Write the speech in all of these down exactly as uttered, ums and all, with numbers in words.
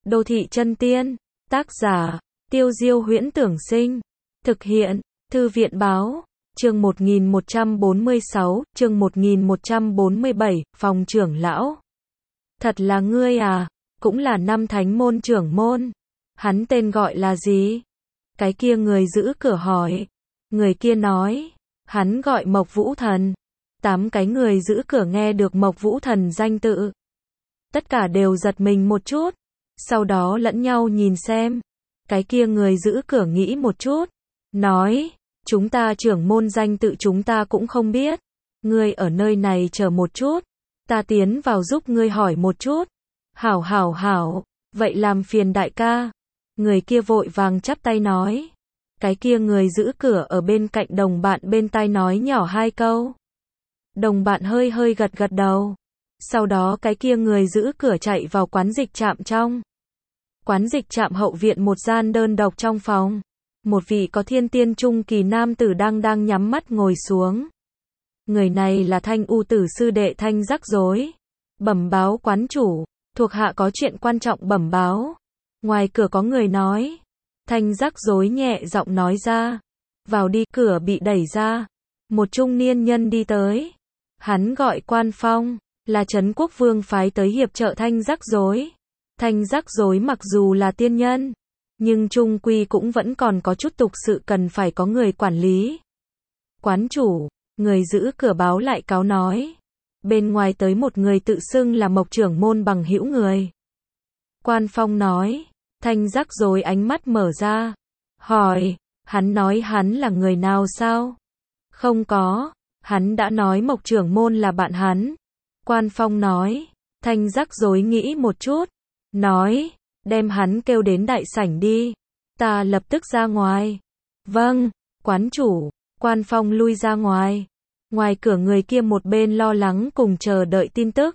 Đô thị chân tiên, tác giả, Tiêu Diêu Huyễn Tưởng Sinh, thực hiện, Thư viện Báo, chương một nghìn một trăm bốn mươi sáu, chương một nghìn một trăm bốn mươi bảy, phòng trưởng lão. Thật là ngươi à, cũng là năm thánh môn trưởng môn. Hắn tên gọi là gì? Cái kia người giữ cửa hỏi. Người kia nói, hắn gọi Mộc Vũ Thần. Tám cái người giữ cửa nghe được Mộc Vũ Thần danh tự. Tất cả đều giật mình một chút. Sau đó lẫn nhau nhìn xem. Cái kia người giữ cửa nghĩ một chút. Nói, chúng ta trưởng môn danh tự chúng ta cũng không biết. Ngươi ở nơi này chờ một chút. Ta tiến vào giúp ngươi hỏi một chút. Hảo hảo hảo, vậy làm phiền đại ca. Người kia vội vàng chắp tay nói. Cái kia người giữ cửa ở bên cạnh đồng bạn bên tai nói nhỏ hai câu. Đồng bạn hơi hơi gật gật đầu. Sau đó cái kia người giữ cửa chạy vào quán dịch trạm trong. Quán dịch trạm hậu viện một gian đơn độc trong phòng. Một vị có thiên tiên trung kỳ nam tử đang đang nhắm mắt ngồi xuống. Người này là Thanh U tử sư đệ Thanh Rắc Rối. Bẩm báo quán chủ, thuộc hạ có chuyện quan trọng bẩm báo. Ngoài cửa có người nói. Thanh Rắc Rối nhẹ giọng nói ra. Vào đi, cửa bị đẩy ra. Một trung niên nhân đi tới. Hắn gọi Quan Phong, là Trấn Quốc Vương phái tới hiệp trợ Thanh Rắc Rối. Thanh Rắc Rối mặc dù là tiên nhân, nhưng trung quy cũng vẫn còn có chút tục sự cần phải có người quản lý. Quán chủ, người giữ cửa báo lại cáo nói. Bên ngoài tới một người tự xưng là Mộc trưởng môn bằng hữu người. Quan Phong nói. Thanh Rắc Rối ánh mắt mở ra. Hỏi, hắn nói hắn là người nào sao? Không có, hắn đã nói Mộc trưởng môn là bạn hắn. Quan Phong nói. Thanh Rắc Rối nghĩ một chút. Nói, đem hắn kêu đến đại sảnh đi. Ta lập tức ra ngoài. Vâng, quán chủ. Quan Phong lui ra ngoài. Ngoài cửa người kia một bên lo lắng cùng chờ đợi tin tức.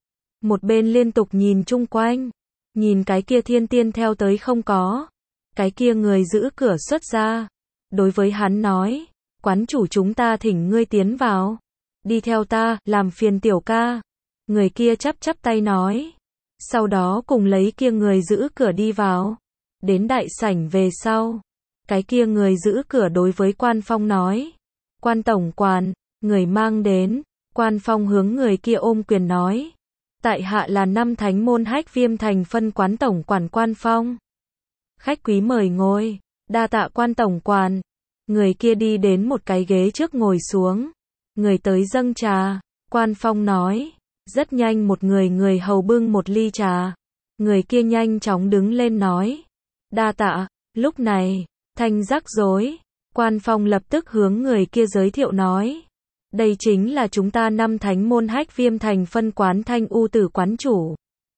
Một bên liên tục nhìn chung quanh. Nhìn cái kia thiên tiên theo tới không có. Cái kia người giữ cửa xuất ra. Đối với hắn nói. Quán chủ chúng ta thỉnh ngươi tiến vào. Đi theo ta, làm phiền tiểu ca. Người kia chắp chắp tay nói. Sau đó cùng lấy kia người giữ cửa đi vào. Đến đại sảnh về sau. Cái kia người giữ cửa đối với Quan Phong nói. Quan tổng quản, người mang đến. Quan Phong hướng người kia ôm quyền nói. Tại hạ là năm thánh môn Hách Viêm thành phân quán tổng quản Quan Phong. Khách quý mời ngồi. Đa tạ Quan tổng quản. Người kia đi đến một cái ghế trước ngồi xuống. Người tới dâng trà. Quan Phong nói. Rất nhanh một người người hầu bưng một ly trà. Người kia nhanh chóng đứng lên nói. Đa tạ. Lúc này, Thanh Rắc Rối. Quan Phong lập tức hướng người kia giới thiệu nói. Đây chính là chúng ta năm thánh môn Hách Viêm thành phân quán Thanh U tử quán chủ.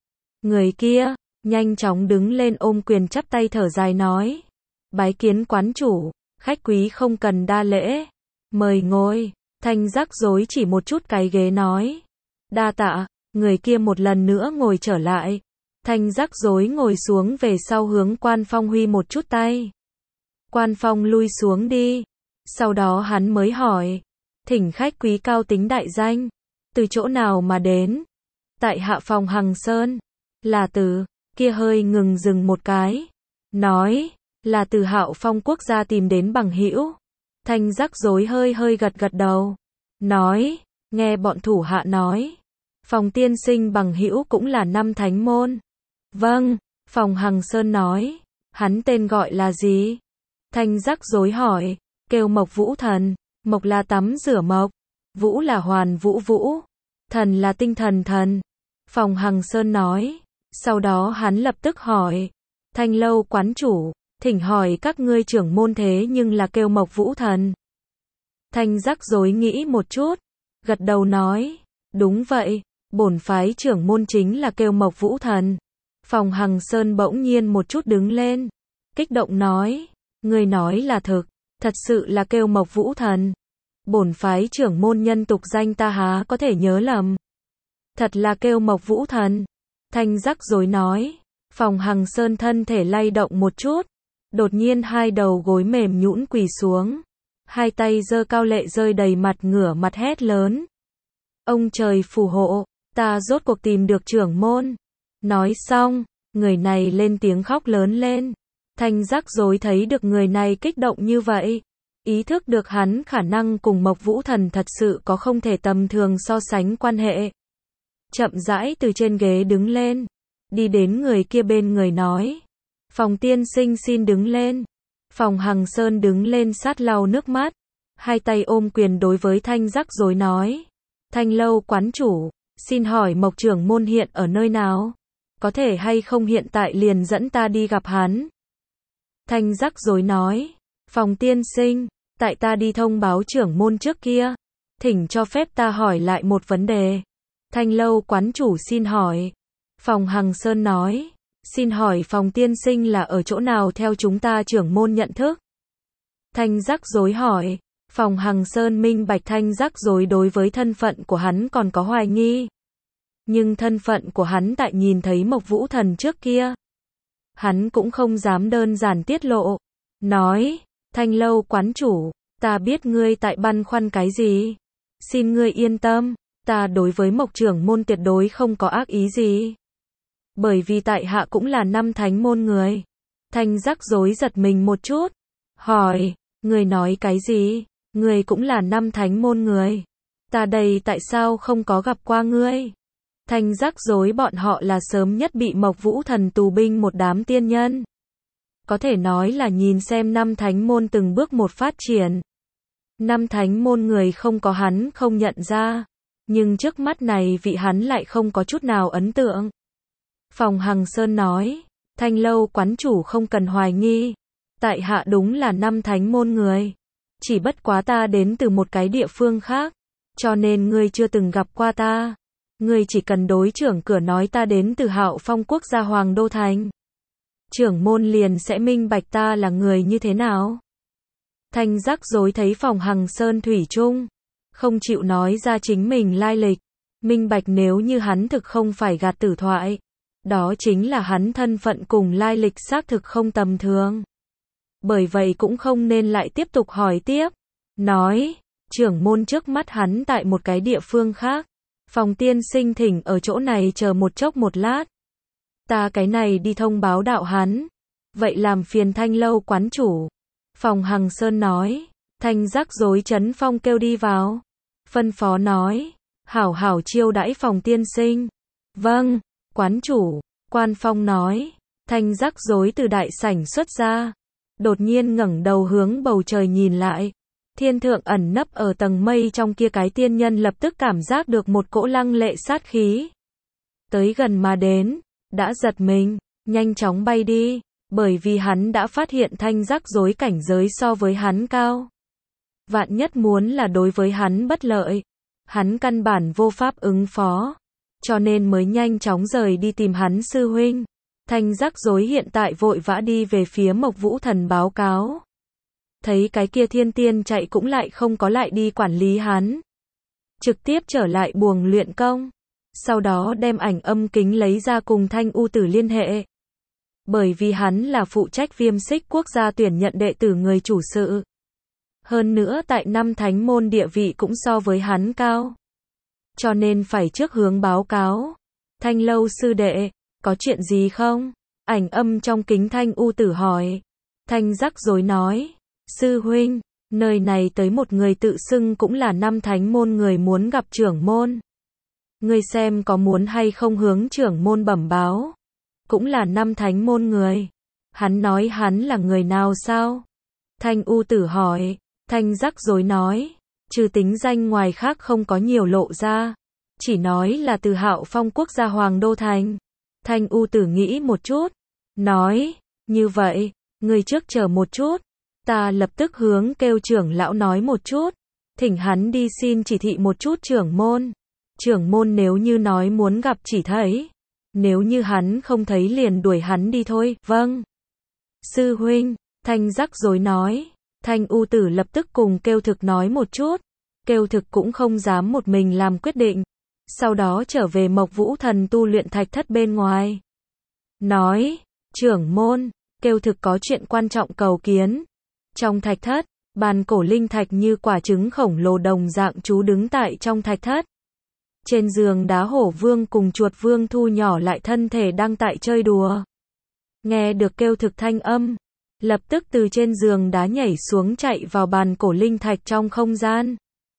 Người kia, nhanh chóng đứng lên ôm quyền chắp tay thở dài nói. Bái kiến quán chủ, khách quý không cần đa lễ. Mời ngồi. Thanh Rắc Rối chỉ một chút cái ghế nói. Đa tạ, người kia một lần nữa ngồi trở lại. Thanh Rắc Rối ngồi xuống về sau hướng Quan Phong huy một chút tay. Quan Phong lui xuống đi. Sau đó hắn mới hỏi. Thỉnh khách quý cao tính đại danh. Từ chỗ nào mà đến? Tại hạ phòng Hằng Sơn. Là từ, kia hơi ngừng dừng một cái. Nói, là từ Hạo Phong quốc gia tìm đến bằng hữu. Thanh Rắc Rối hơi hơi gật gật đầu. Nói, nghe bọn thủ hạ nói. Phòng tiên sinh bằng hữu cũng là năm thánh môn. Vâng, phòng Hằng Sơn nói. Hắn tên gọi là gì? Thanh Rắc Rối hỏi. Kêu Mộc Vũ Thần. Mộc là tắm rửa mộc. Vũ là hoàn vũ vũ. Thần là tinh thần thần. Phòng Hằng Sơn nói. Sau đó hắn lập tức hỏi. Thanh lâu quán chủ. Thỉnh hỏi các ngươi trưởng môn thế nhưng là kêu Mộc Vũ Thần. Thanh Rắc Rối nghĩ một chút. Gật đầu nói. Đúng vậy. Bổn phái trưởng môn chính là kêu Mộc Vũ Thần. Phòng Hằng Sơn bỗng nhiên một chút đứng lên. Kích động nói. Người nói là thực. Thật sự là kêu Mộc Vũ Thần. Bổn phái trưởng môn nhân tục danh ta há có thể nhớ lầm. Thật là kêu Mộc Vũ Thần. Thanh Rắc Rối nói. Phòng Hằng Sơn thân thể lay động một chút. Đột nhiên hai đầu gối mềm nhũn quỳ xuống. Hai tay giơ cao lệ rơi đầy mặt ngửa mặt hét lớn. Ông trời phù hộ, ta rốt cuộc tìm được trưởng môn. Nói xong, Người này lên tiếng khóc lớn lên. Thanh Rắc Rối thấy được người này kích động như vậy, ý thức được hắn khả năng cùng Mộc Vũ Thần thật sự có không thể tầm thường so sánh quan hệ. Chậm rãi từ trên ghế đứng lên, đi đến người kia bên người nói. Phòng tiên sinh xin đứng lên. Phòng Hằng Sơn đứng lên sát lau nước mắt, hai tay ôm quyền đối với Thanh Rắc Rối nói. Thanh lâu quán chủ, xin hỏi Mộc trưởng môn hiện ở nơi nào? Có thể hay không hiện tại liền dẫn ta đi gặp hắn? Thanh Rắc Rối nói. Phòng tiên sinh, tại ta đi thông báo trưởng môn trước kia, thỉnh cho phép ta hỏi lại một vấn đề. Thanh lâu quán chủ xin hỏi. Phòng Hằng Sơn nói. Xin hỏi phòng tiên sinh là ở chỗ nào theo chúng ta trưởng môn nhận thức? Thanh Rắc Rối hỏi. Phòng Hằng Sơn minh bạch Thanh Rắc Rối đối với thân phận của hắn còn có hoài nghi. Nhưng thân phận của hắn tại nhìn thấy Mộc Vũ Thần trước kia, hắn cũng không dám đơn giản tiết lộ. Nói, Thanh lâu quán chủ, ta biết ngươi tại băn khoăn cái gì. Xin ngươi yên tâm, ta đối với Mộc trưởng môn tuyệt đối không có ác ý gì. Bởi vì tại hạ cũng là năm thánh môn người. Thanh Rắc Rối giật mình một chút. Hỏi, ngươi nói cái gì? Ngươi cũng là năm thánh môn người. Ta đây tại sao không có gặp qua ngươi? Thanh Rắc Rối bọn họ là sớm nhất bị Mộc Vũ Thần tù binh một đám tiên nhân. Có thể nói là nhìn xem năm thánh môn từng bước một phát triển. Năm thánh môn người không có hắn không nhận ra. Nhưng trước mắt này vị hắn lại không có chút nào ấn tượng. Phòng Hằng Sơn nói. Thanh lâu quán chủ không cần hoài nghi. Tại hạ đúng là năm thánh môn người. Chỉ bất quá ta đến từ một cái địa phương khác. Cho nên ngươi chưa từng gặp qua ta. Ngươi chỉ cần đối trưởng cửa nói ta đến từ Hạo Phong quốc gia Hoàng Đô Thành. Trưởng môn liền sẽ minh bạch ta là người như thế nào. Thanh Rắc Rối thấy Phòng Hằng Sơn thủy chung không chịu nói ra chính mình lai lịch. Minh bạch nếu như hắn thực không phải gạt tử thoại. Đó chính là hắn thân phận cùng lai lịch xác thực không tầm thường. Bởi vậy cũng không nên lại tiếp tục hỏi tiếp. Nói, trưởng môn trước mắt hắn tại một cái địa phương khác. Phòng tiên sinh thỉnh ở chỗ này chờ một chốc một lát. Ta cái này đi thông báo đạo hắn. Vậy làm phiền Thanh lâu quán chủ. Phòng Hằng Sơn nói. Thanh Rắc Rối chấn phong kêu đi vào. Phân phó nói. Hảo hảo chiêu đãi phòng tiên sinh. Vâng, quán chủ. Quan Phong nói. Thanh Rắc Rối từ đại sảnh xuất ra. Đột nhiên ngẩng đầu hướng bầu trời nhìn lại. Thiên thượng ẩn nấp ở tầng mây trong kia cái tiên nhân lập tức cảm giác được một cỗ lăng lệ sát khí. Tới gần mà đến, đã giật mình, nhanh chóng bay đi, bởi vì hắn đã phát hiện Thanh Rắc Rối cảnh giới so với hắn cao. Vạn nhất muốn là đối với hắn bất lợi, hắn căn bản vô pháp ứng phó, cho nên mới nhanh chóng rời đi tìm hắn sư huynh. Thanh Rắc Rối hiện tại vội vã đi về phía Mộc Vũ Thần báo cáo. Thấy cái kia thiên tiên chạy cũng lại không có lại đi quản lý hắn. Trực tiếp trở lại buồng luyện công. Sau đó đem ảnh âm kính lấy ra cùng Thanh U Tử liên hệ. Bởi vì hắn là phụ trách Viêm Xích quốc gia tuyển nhận đệ tử người chủ sự. Hơn nữa tại năm thánh môn địa vị cũng so với hắn cao. Cho nên phải trước hướng báo cáo. Thanh lâu sư đệ, có chuyện gì không? Ảnh âm trong kính Thanh U Tử hỏi. Thanh Rắc Rối nói. Sư huynh, nơi này tới một người tự xưng cũng là năm thánh môn người muốn gặp trưởng môn. Ngươi xem có muốn hay không hướng trưởng môn bẩm báo. Cũng là năm thánh môn người. Hắn nói hắn là người nào sao? Thanh U Tử hỏi. Thanh Rắc Rối nói. Trừ tính danh ngoài khác không có nhiều lộ ra. Chỉ nói là từ Hạo Phong quốc gia Hoàng Đô Thành. Thanh U Tử nghĩ một chút. Nói. Như vậy, ngươi trước chờ một chút. Ta lập tức hướng kêu trưởng lão nói một chút. Thỉnh hắn đi xin chỉ thị một chút trưởng môn. Trưởng môn nếu như nói muốn gặp chỉ thấy. Nếu như hắn không thấy liền đuổi hắn đi thôi. Vâng. Sư huynh, Thanh Rắc Rối nói. Thanh U Tử lập tức cùng kêu thực nói một chút. Kêu thực cũng không dám một mình làm quyết định. Sau đó trở về Mộc Vũ Thần tu luyện thạch thất bên ngoài. Nói, trưởng môn, kêu thực có chuyện quan trọng cầu kiến. Trong thạch thất, bàn cổ linh thạch như quả trứng khổng lồ đồng dạng chú đứng tại trong thạch thất. Trên giường đá hổ vương cùng chuột vương thu nhỏ lại thân thể đang tại chơi đùa. nghe được kêu thực thanh âm, lập tức từ trên giường đá nhảy xuống chạy vào bàn cổ linh thạch trong không gian.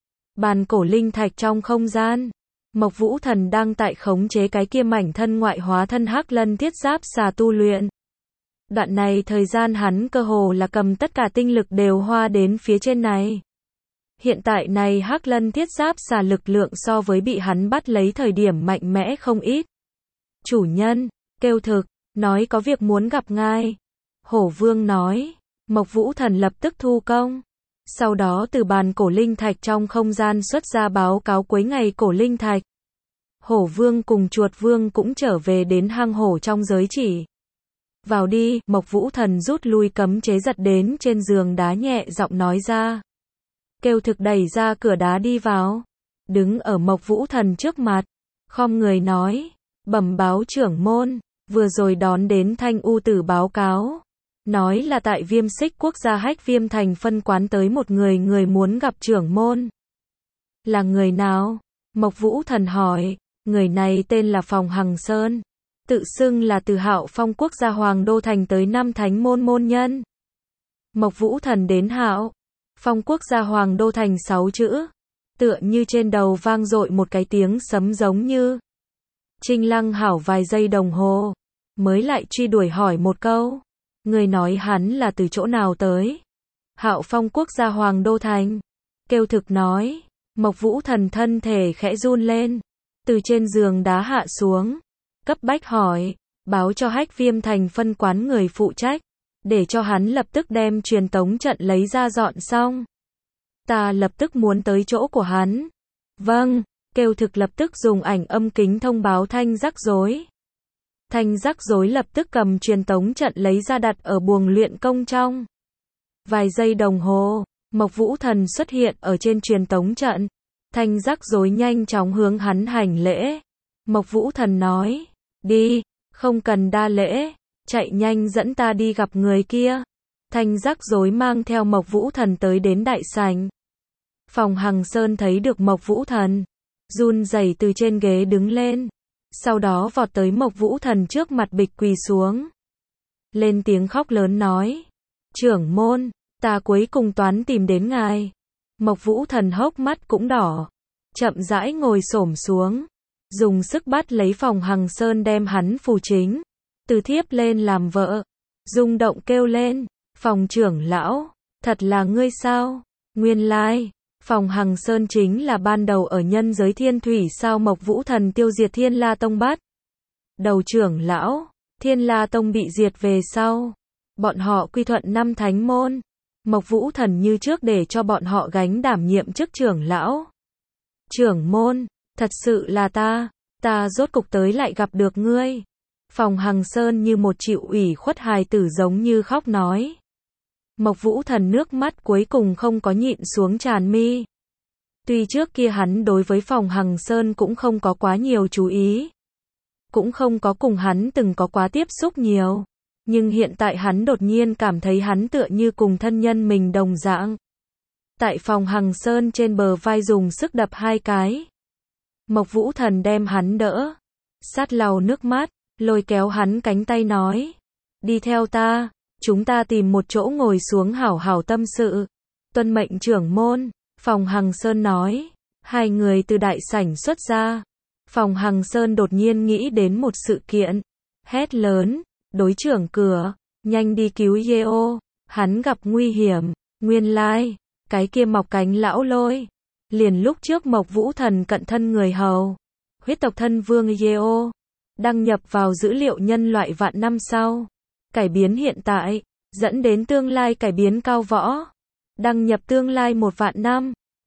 Bàn cổ linh thạch trong không gian, Mộc Vũ Thần đang tại khống chế cái kia mảnh thân ngoại hóa thân Hắc Lân Thiết Giáp Xà tu luyện. Đoạn này thời gian hắn cơ hồ là cầm tất cả tinh lực đều hoa đến phía trên này. Hiện tại này Hắc Lân Thiết Giáp Xà lực lượng so với bị hắn bắt lấy thời điểm mạnh mẽ không ít. Chủ nhân, kêu thực, nói có việc muốn gặp ngài. Hổ Vương nói, Mộc Vũ Thần lập tức thu công. Sau đó từ bàn cổ linh thạch trong không gian xuất ra báo cáo cuối ngày cổ linh thạch. Hổ Vương cùng Chuột Vương cũng trở về đến hang hổ trong giới chỉ. Vào đi, Mộc Vũ Thần rút lui cấm chế giật đến trên giường đá nhẹ giọng nói ra. Kêu thực đẩy ra cửa đá đi vào. Đứng ở Mộc Vũ Thần trước mặt. Khom người nói. Bẩm báo trưởng môn. Vừa rồi đón đến Thanh U Tử báo cáo. Nói là tại Viêm Xích quốc gia Hách Viêm thành phân quán tới một người người muốn gặp trưởng môn. Là người nào? Mộc Vũ Thần hỏi. Người này tên là Phòng Hằng Sơn. Tự xưng là từ Hạo Phong quốc gia Hoàng Đô Thành tới năm thánh môn môn nhân. Mộc Vũ Thần đến Hạo Phong quốc gia Hoàng Đô Thành sáu chữ. Tựa như trên đầu vang dội một cái tiếng sấm giống như. Trinh Lăng hảo vài giây đồng hồ. Mới lại truy đuổi hỏi một câu. Người nói hắn là từ chỗ nào tới? Hạo Phong quốc gia Hoàng Đô Thành. Kêu thực nói. Mộc Vũ Thần thân thể khẽ run lên. Từ trên giường đá hạ xuống. Cấp bách hỏi. Báo cho Hách Viêm thành phân quán người phụ trách. Để cho hắn lập tức đem truyền tống trận lấy ra dọn xong. Ta lập tức muốn tới chỗ của hắn. Vâng. Kêu thực lập tức dùng ảnh âm kính thông báo Thanh rắc rối. Thanh rắc rối lập tức cầm truyền tống trận lấy ra đặt ở buồng luyện công trong. Vài giây đồng hồ, Mộc Vũ Thần xuất hiện ở trên truyền tống trận. Thanh rắc rối nhanh chóng hướng hắn hành lễ. Mộc Vũ Thần nói, đi, không cần đa lễ, chạy nhanh dẫn ta đi gặp người kia. Thanh rắc rối mang theo Mộc Vũ Thần tới đến đại sảnh. Phòng Hằng Sơn thấy được Mộc Vũ Thần, run rẩy từ trên ghế đứng lên. Sau đó vọt tới Mộc Vũ Thần trước mặt bịch quỳ xuống. Lên tiếng khóc lớn nói. Trưởng môn, ta cuối cùng toán tìm đến ngài. Mộc Vũ Thần hốc mắt cũng đỏ. Chậm rãi ngồi xổm xuống. Dùng sức bắt lấy Phòng Hằng Sơn đem hắn phù chính. Từ thiếp lên làm vợ. Rung động kêu lên. Phòng trưởng lão, thật là ngươi sao? Nguyên lai. Phòng Hằng Sơn chính là ban đầu ở nhân giới thiên thủy sao Mộc Vũ Thần tiêu diệt Thiên La Tông bắt. Đầu trưởng lão, Thiên La Tông bị diệt về sau. Bọn họ quy thuận năm thánh môn. Mộc Vũ Thần như trước để cho bọn họ gánh đảm nhiệm chức trưởng lão. Trưởng môn, thật sự là ta, ta rốt cục tới lại gặp được ngươi. Phòng Hằng Sơn như một chịu ủy khuất hài tử giống như khóc nói. Mộc Vũ Thần nước mắt cuối cùng không có nhịn xuống tràn mi. Tuy trước kia hắn đối với Phòng Hằng Sơn cũng không có quá nhiều chú ý. Cũng không có cùng hắn từng có quá tiếp xúc nhiều. Nhưng hiện tại hắn đột nhiên cảm thấy hắn tựa như cùng thân nhân mình đồng dạng. Tại Phòng Hằng Sơn trên bờ vai dùng sức đập hai cái. Mộc Vũ Thần đem hắn đỡ. Sát lau nước mắt, lôi kéo hắn cánh tay nói. Đi theo ta. Chúng ta tìm một chỗ ngồi xuống hảo hảo tâm sự. Tuân mệnh trưởng môn. Phòng Hằng Sơn nói. Hai người từ đại sảnh xuất ra. Phòng Hằng Sơn đột nhiên nghĩ đến một sự kiện. Hét lớn. Đối trưởng cửa. Nhanh đi cứu Yeo. Hắn gặp nguy hiểm. Nguyên lai. Cái kia mọc cánh lão lôi. Liền lúc trước Mộc Vũ Thần cận thân người hầu. Huyết tộc thân vương Yeo. Đăng nhập vào dữ liệu nhân loại vạn năm sau. Cải biến hiện tại, dẫn đến tương lai cải biến cao võ. Đăng nhập tương lai một vạn năm,